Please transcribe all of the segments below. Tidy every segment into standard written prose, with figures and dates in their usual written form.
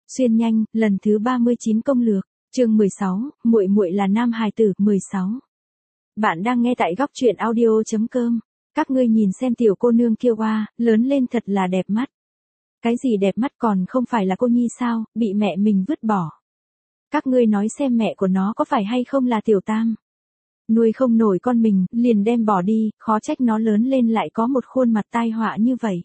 Xuyên nhanh, lần thứ 39 công lược, chương 16, muội muội là nam hài tử, 16. Bạn đang nghe tại góc truyện audio.com. Các ngươi nhìn xem tiểu cô nương kia oa, lớn lên thật là đẹp mắt. Cái gì đẹp mắt còn không phải là cô nhi sao, bị mẹ mình vứt bỏ. Các ngươi nói xem mẹ của nó có phải hay không là tiểu tam. Nuôi không nổi con mình, liền đem bỏ đi, khó trách nó lớn lên lại có một khuôn mặt tai họa như vậy.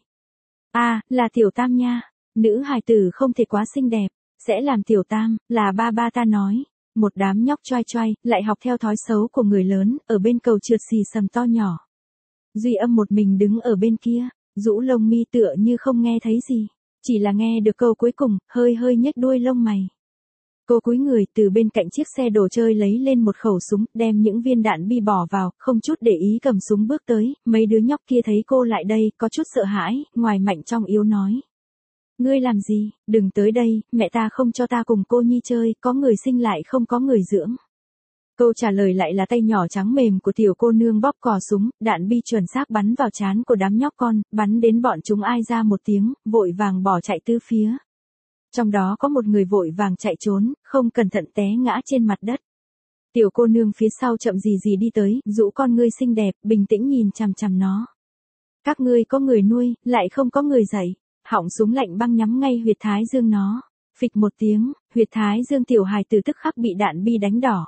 À, là tiểu tam nha. Nữ hài tử không thể quá xinh đẹp, sẽ làm tiểu tam, là ba ta nói. Một đám nhóc choai choai, lại học theo thói xấu của người lớn, ở bên cầu trượt xì xầm to nhỏ. Duy Âm một mình đứng ở bên kia, rũ lông mi tựa như không nghe thấy gì, chỉ là nghe được câu cuối cùng, hơi hơi nhếch đuôi lông mày. Cô cúi người từ bên cạnh chiếc xe đồ chơi lấy lên một khẩu súng, đem những viên đạn bi bỏ vào, không chút để ý cầm súng bước tới, mấy đứa nhóc kia thấy cô lại đây, có chút sợ hãi, ngoài mạnh trong yếu nói. Ngươi làm gì, đừng tới đây, mẹ ta không cho ta cùng cô nhi chơi, có người sinh lại không có người dưỡng. Câu trả lời lại là tay nhỏ trắng mềm của tiểu cô nương bóp cò súng, đạn bi chuẩn xác bắn vào trán của đám nhóc con, bắn đến bọn chúng ai ra một tiếng, vội vàng bỏ chạy tứ phía. Trong đó có một người vội vàng chạy trốn, không cẩn thận té ngã trên mặt đất. Tiểu cô nương phía sau chậm gì gì đi tới, rũ con ngươi xinh đẹp, bình tĩnh nhìn chằm chằm nó. Các ngươi có người nuôi, lại không có người dạy. Họng súng lạnh băng nhắm ngay huyệt thái dương nó. Phịch một tiếng, huyệt thái dương tiểu hài tử tức khắc bị đạn bi đánh đỏ.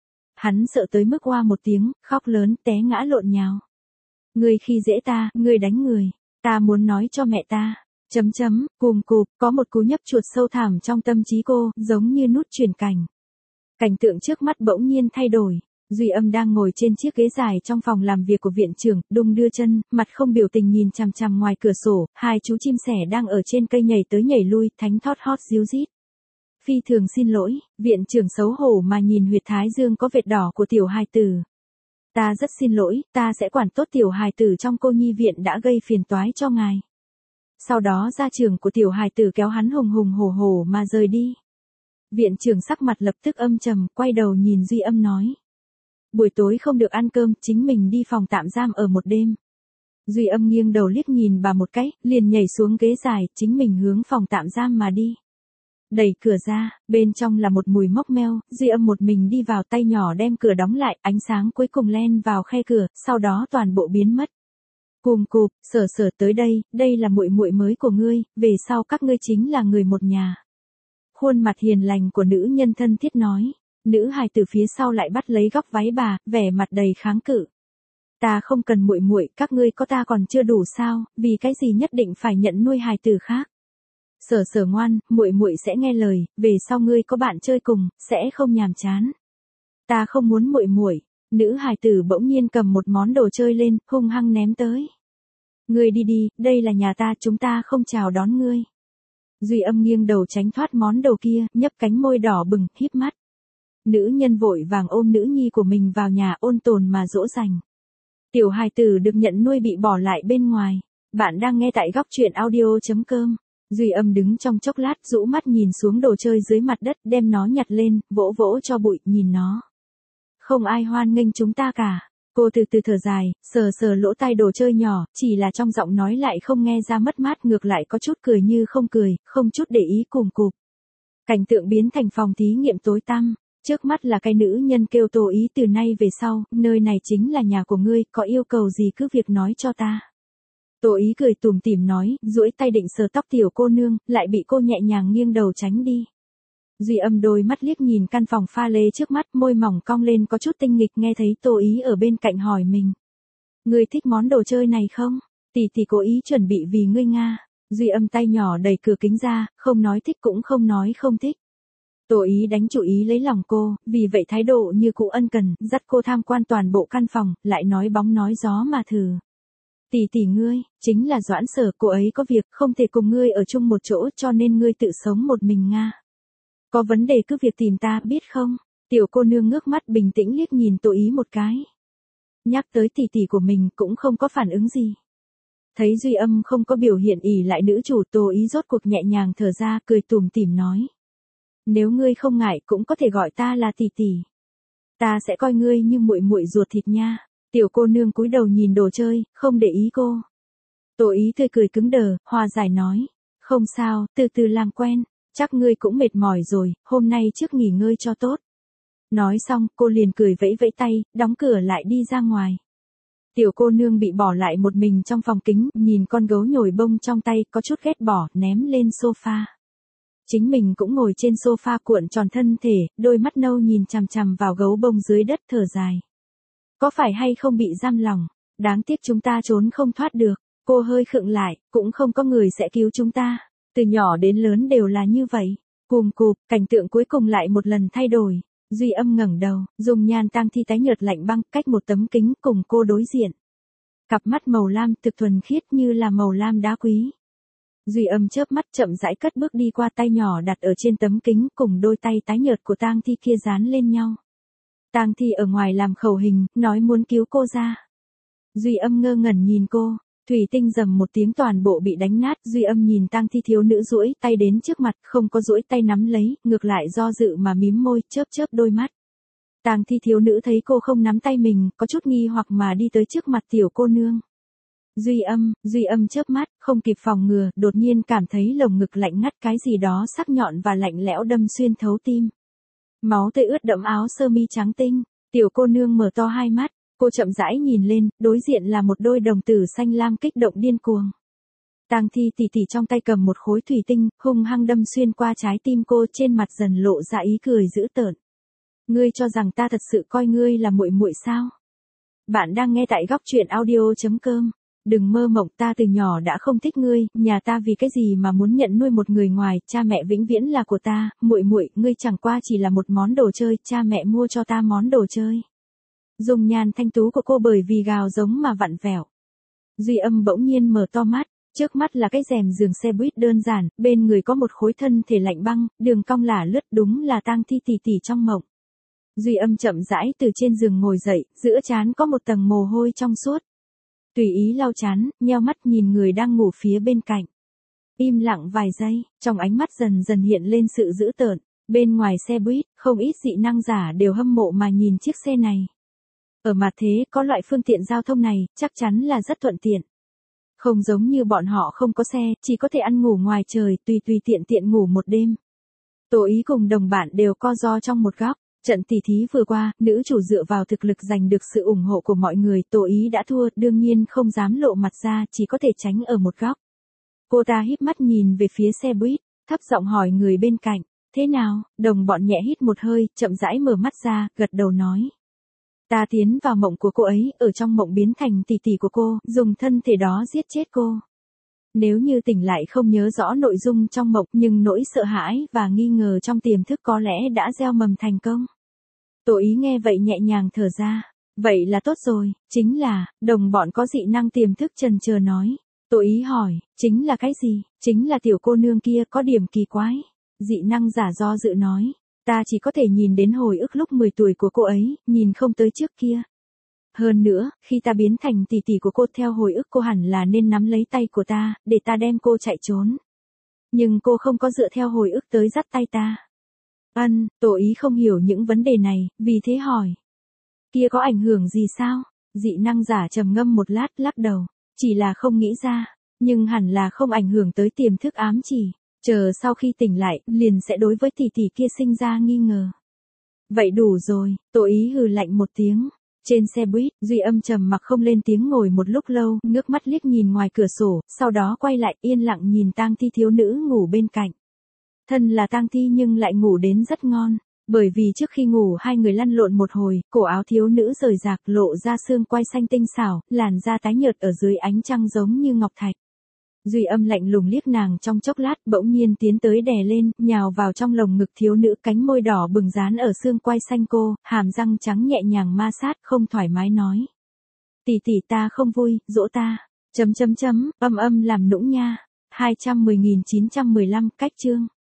Hắn sợ tới mức oa một tiếng, khóc lớn, té ngã lộn nhào. Ngươi khi dễ ta, ngươi đánh người, ta muốn nói cho mẹ ta. Cùm cụp, có một cú nhấp chuột sâu thẳm trong tâm trí cô, giống như nút chuyển cảnh. Cảnh tượng trước mắt bỗng nhiên thay đổi. Duy Âm đang ngồi trên chiếc ghế dài trong phòng làm việc của viện trưởng, đung đưa chân, mặt không biểu tình nhìn chằm chằm ngoài cửa sổ, hai chú chim sẻ đang ở trên cây nhảy tới nhảy lui, thánh thót hót ríu rít. Phi thường xin lỗi, viện trưởng xấu hổ mà nhìn huyệt thái dương có vệt đỏ của tiểu hài tử. Ta rất xin lỗi, ta sẽ quản tốt tiểu hài tử trong cô nhi viện đã gây phiền toái cho ngài. Sau đó gia trưởng của tiểu hài tử kéo hắn hùng hùng hổ hổ mà rời đi. Viện trưởng sắc mặt lập tức âm trầm, quay đầu nhìn Duy Âm nói. Buổi tối không được ăn cơm, chính mình đi phòng tạm giam ở một đêm. Duy Âm nghiêng đầu liếc nhìn bà một cái, liền nhảy xuống ghế dài, chính mình hướng phòng tạm giam mà đi. Đẩy cửa ra, bên trong là một mùi mốc meo, Duy Âm một mình đi vào, tay nhỏ đem cửa đóng lại, ánh sáng cuối cùng len vào khe cửa, sau đó toàn bộ biến mất. Cùm cụp, sở tới đây là muội muội mới của ngươi, về sau các ngươi chính là người một nhà. Khuôn mặt hiền lành của nữ nhân thân thiết nói. Nữ hài từ phía sau lại bắt lấy góc váy bà, vẻ mặt đầy kháng cự. Ta không cần muội muội, các ngươi có ta còn chưa đủ sao, vì cái gì nhất định phải nhận nuôi hài tử khác. Sở ngoan, muội muội sẽ nghe lời, về sau ngươi có bạn chơi cùng, sẽ không nhàm chán. Ta không muốn muội muội. Nữ hài tử bỗng nhiên cầm một món đồ chơi lên, hung hăng ném tới. Ngươi đi đi, đây là nhà ta, chúng ta không chào đón ngươi. Duy Âm nghiêng đầu tránh thoát món đồ kia, nhấp cánh môi đỏ bừng, híp mắt. Nữ nhân vội vàng ôm nữ nhi của mình vào nhà, ôn tồn mà dỗ dành. Tiểu hài tử được nhận nuôi bị bỏ lại bên ngoài. Bạn đang nghe tại góc truyện audio.com. Duy Âm đứng trong chốc lát, rũ mắt nhìn xuống đồ chơi dưới mặt đất, đem nó nhặt lên, vỗ vỗ cho bụi, nhìn nó. Không ai hoan nghênh chúng ta cả. Cô từ từ thở dài, sờ lỗ tai đồ chơi nhỏ, chỉ là trong giọng nói lại không nghe ra mất mát, ngược lại có chút cười như không cười, không chút để ý cùm cụp. Cảnh tượng biến thành phòng thí nghiệm tối tăm. Trước mắt là cái nữ nhân kêu Tô Ý, từ nay về sau, nơi này chính là nhà của ngươi, có yêu cầu gì cứ việc nói cho ta. Tô Ý cười tủm tỉm nói, duỗi tay định sờ tóc tiểu cô nương, lại bị cô nhẹ nhàng nghiêng đầu tránh đi. Duy Âm đôi mắt liếc nhìn căn phòng pha lê trước mắt, môi mỏng cong lên có chút tinh nghịch, nghe thấy Tô Ý ở bên cạnh hỏi mình. Ngươi thích món đồ chơi này không? Tỷ cố ý chuẩn bị vì ngươi Nga. Duy Âm tay nhỏ đẩy cửa kính ra, không nói thích cũng không nói không thích. Tô Ý đánh chủ ý lấy lòng cô, vì vậy thái độ như cụ ân cần, dắt cô tham quan toàn bộ căn phòng, lại nói bóng nói gió mà thử. Tỷ ngươi, chính là Doãn Sở, cô ấy có việc, không thể cùng ngươi ở chung một chỗ cho nên ngươi tự sống một mình Nga. Có vấn đề cứ việc tìm ta, biết không? Tiểu cô nương ngước mắt bình tĩnh liếc nhìn Tô Ý một cái. Nhắc tới tỷ của mình cũng không có phản ứng gì. Thấy Duy Âm không có biểu hiện ỉ lại nữ chủ, Tô Ý rốt cuộc nhẹ nhàng thở ra, cười tủm tỉm nói. Nếu ngươi không ngại cũng có thể gọi ta là tỷ. Ta sẽ coi ngươi như muội muội ruột thịt nha. Tiểu cô nương cúi đầu nhìn đồ chơi, không để ý cô. Tô Ý tươi cười cứng đờ, hòa giải nói. Không sao, từ từ làm quen. Chắc ngươi cũng mệt mỏi rồi, hôm nay trước nghỉ ngơi cho tốt. Nói xong, cô liền cười vẫy vẫy tay, đóng cửa lại đi ra ngoài. Tiểu cô nương bị bỏ lại một mình trong phòng kính, nhìn con gấu nhồi bông trong tay, có chút ghét bỏ, ném lên sofa. Chính mình cũng ngồi trên sofa cuộn tròn thân thể, đôi mắt nâu nhìn chằm chằm vào gấu bông dưới đất thở dài. Có phải hay không bị giam lòng? Đáng tiếc chúng ta trốn không thoát được. Cô hơi khựng lại, cũng không có người sẽ cứu chúng ta. Từ nhỏ đến lớn đều là như vậy. Cùm cụp, cảnh tượng cuối cùng lại một lần thay đổi. Duy Âm ngẩng đầu, dùng nhan tang thi tái nhợt lạnh băng, cách một tấm kính cùng cô đối diện. Cặp mắt màu lam thực thuần khiết như là màu lam đá quý. Duy Âm chớp mắt chậm rãi cất bước đi qua, tay nhỏ đặt ở trên tấm kính cùng đôi tay tái nhợt của tang thi kia dán lên nhau. Tang thi ở ngoài làm khẩu hình, nói muốn cứu cô ra. Duy Âm ngơ ngẩn nhìn cô, thủy tinh rầm một tiếng toàn bộ bị đánh nát. Duy Âm nhìn tang thi thiếu nữ duỗi tay đến trước mặt, không có duỗi tay nắm lấy, ngược lại do dự mà mím môi, chớp chớp đôi mắt. Tang thi thiếu nữ thấy cô không nắm tay mình, có chút nghi hoặc mà đi tới trước mặt tiểu cô nương. Duy Âm chớp mắt, không kịp phòng ngừa, đột nhiên cảm thấy lồng ngực lạnh ngắt, cái gì đó sắc nhọn và lạnh lẽo đâm xuyên thấu tim. Máu tươi ướt đẫm áo sơ mi trắng tinh, tiểu cô nương mở to hai mắt, cô chậm rãi nhìn lên, đối diện là một đôi đồng tử xanh lam kích động điên cuồng. Tang thi tỷ tỷ trong tay cầm một khối thủy tinh, hung hăng đâm xuyên qua trái tim cô, trên mặt dần lộ ra ý cười dữ tợn. Ngươi cho rằng ta thật sự coi ngươi là muội muội sao? Bạn đang nghe tại góc truyện audio.com. Đừng mơ mộng, ta từ nhỏ đã không thích ngươi, nhà ta vì cái gì mà muốn nhận nuôi một người ngoài, cha mẹ vĩnh viễn là của ta, muội muội, ngươi chẳng qua chỉ là một món đồ chơi, cha mẹ mua cho ta món đồ chơi. Dung nhan thanh tú của cô bởi vì gào giống mà vặn vẹo. Duy Âm bỗng nhiên mở to mắt, trước mắt là cái rèm giường xe buýt đơn giản, bên người có một khối thân thể lạnh băng, đường cong lả lướt, đúng là tang thi tỷ tỷ trong mộng. Duy Âm chậm rãi từ trên giường ngồi dậy, giữa trán có một tầng mồ hôi trong suốt. Tùy ý lau trán, nheo mắt nhìn người đang ngủ phía bên cạnh. Im lặng vài giây, trong ánh mắt dần dần hiện lên sự dữ tợn. Bên ngoài xe buýt, không ít dị năng giả đều hâm mộ mà nhìn chiếc xe này. Ở mặt thế, có loại phương tiện giao thông này, chắc chắn là rất thuận tiện. Không giống như bọn họ không có xe, chỉ có thể ăn ngủ ngoài trời, tùy tiện ngủ một đêm. Tô Ý cùng đồng bạn đều co ro trong một góc. Trận tỉ thí vừa qua, nữ chủ dựa vào thực lực giành được sự ủng hộ của mọi người, Tô Ý đã thua, đương nhiên không dám lộ mặt ra, chỉ có thể tránh ở một góc. Cô ta híp mắt nhìn về phía xe buýt, thấp giọng hỏi người bên cạnh, thế nào? Đồng bọn nhẹ hít một hơi, chậm rãi mở mắt ra, gật đầu nói. Ta tiến vào mộng của cô ấy, ở trong mộng biến thành tỷ tỷ của cô, dùng thân thể đó giết chết cô. Nếu như tỉnh lại không nhớ rõ nội dung trong mộng, nhưng nỗi sợ hãi và nghi ngờ trong tiềm thức có lẽ đã gieo mầm thành công. Tô Ý nghe vậy nhẹ nhàng thở ra. Vậy là tốt rồi, chính là, đồng bọn có dị năng tiềm thức chần chờ nói. Tô Ý hỏi, chính là cái gì? Chính là tiểu cô nương kia có điểm kỳ quái. Dị năng giả do dự nói, ta chỉ có thể nhìn đến hồi ức lúc 10 tuổi của cô ấy, nhìn không tới trước kia. Hơn nữa, khi ta biến thành tỷ tỷ của cô, theo hồi ức cô hẳn là nên nắm lấy tay của ta, để ta đem cô chạy trốn. Nhưng cô không có dựa theo hồi ức tới dắt tay ta. Tô Ý không hiểu những vấn đề này, vì thế hỏi. Kia có ảnh hưởng gì sao? Dị năng giả trầm ngâm một lát, lắc đầu. Chỉ là không nghĩ ra, nhưng hẳn là không ảnh hưởng tới tiềm thức ám chỉ. Chờ sau khi tỉnh lại, liền sẽ đối với tỷ tỷ kia sinh ra nghi ngờ. Vậy đủ rồi, Tô Ý hừ lạnh một tiếng. Trên xe buýt, Duy Âm trầm mặc không lên tiếng ngồi một lúc lâu, ngước mắt liếc nhìn ngoài cửa sổ, sau đó quay lại yên lặng nhìn tang thi thiếu nữ ngủ bên cạnh. Thân là tang thi nhưng lại ngủ đến rất ngon, bởi vì trước khi ngủ hai người lăn lộn một hồi, cổ áo thiếu nữ rời rạc lộ ra xương quai xanh tinh xảo, làn da tái nhợt ở dưới ánh trăng giống như ngọc thạch. Duy Âm lạnh lùng liếc nàng trong chốc lát, bỗng nhiên tiến tới đè lên, nhào vào trong lồng ngực thiếu nữ, cánh môi đỏ bừng dán ở xương quai xanh cô, hàm răng trắng nhẹ nhàng ma sát, không thoải mái nói. Tỷ tỷ ta không vui, dỗ ta. Âm làm nũng nha. 210.915 cách chương.